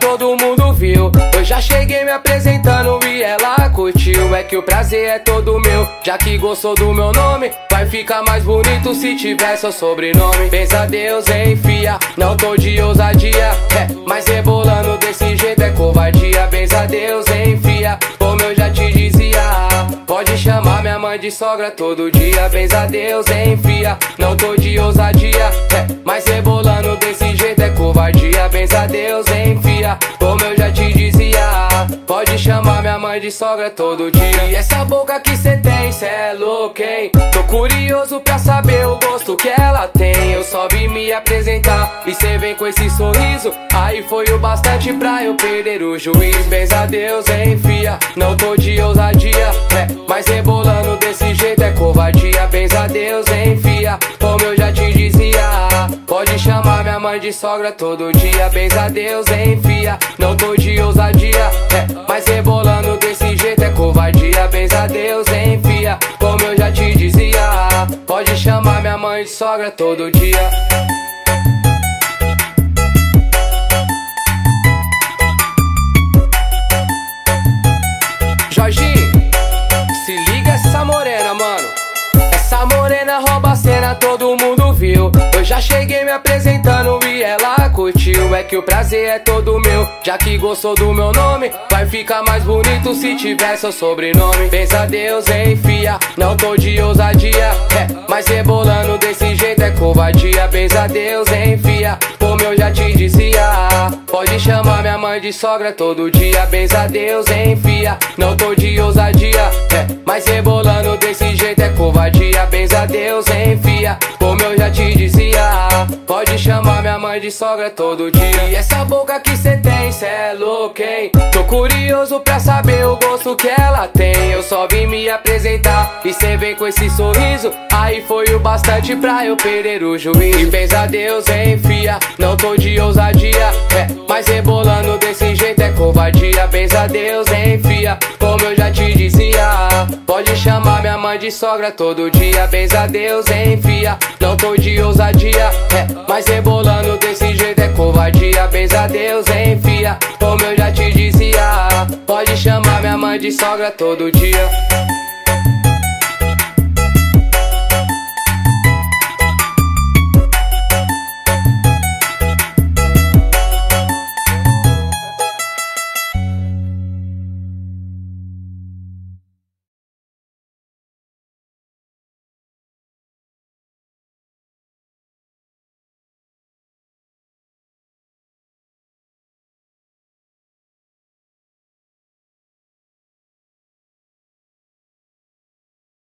todo mundo viu. Eu já cheguei me apresentando e ela curtiu. É que o prazer é todo meu, já que gostou do meu nome. Vai ficar mais bonito se tiver seu sobrenome. Pensa Deus, enfia, não tô de ousadia. Mas rebolando desse jeito é covardia. Pensa Deus, enfia, como eu já te dizia. Pode chamar minha mãe de sogra todo dia. Pensa Deus, enfia, não tô de ousadia. Mas rebolando desse jeito é covardia. Pensa Deus, enfia, como eu já te dizia. Pode chamar minha mãe de sogra todo dia. E essa boca que cê tem, cê é louco, hein? Tô curioso pra saber o gosto que ela tem. Eu só vim me apresentar e cê vem com esse sorriso. Aí foi o bastante pra eu perder o juiz. Pensa Deus, enfia, não tô de ousadia. Mas rebolando desse jeito é covardia. Pensa Deus, enfia, como eu já te dizia. Pode chamar minha mãe de sogra todo dia. Pensa Deus, enfia, não tô de ousadia. Mas rebolando desse jeito é covardia. Pensa Deus, enfia, como eu já te dizia. Pode chamar minha mãe de sogra todo dia. Jorginho, se liga essa morena, mano. Essa morena rouba a cena, todo mundo viu. Eu já cheguei me apresentando e ela curtiu. É que o prazer é todo meu, já que gostou do meu nome. Vai ficar mais bonito se tiver seu sobrenome. Pensa Deus, enfia, não tô de ousadia. Mas rebolando desse jeito é covardia. Pensa Deus, enfia, como eu já te dizia. Pode chamar minha mãe de sogra todo dia. Pensa Deus, enfia, não tô de ousadia. Mas rebolando desse jeito é covardia. Pensa Deus, enfia, como eu já te dizia. Pode chamar minha mãe de sogra todo dia. E essa boca que cê tem, cê é louco, hein? Tô curioso pra saber o gosto que ela tem. Eu só vim me apresentar e cê vem com esse sorriso. Aí foi o bastante pra eu perder o juiz. E pensa Deus, enfia, não tô de ousadia. Mas rebolando desse jeito é covardia. Pensa Deus, enfia, como eu já te dizia. Pode chamar minha mãe de sogra todo dia. Pensa Deus, enfia, não tô de ousadia. Mas rebolando desse jeito é covardia. Pensa Deus, enfia, como eu já te dizia. Pode chamar minha mãe de sogra todo dia.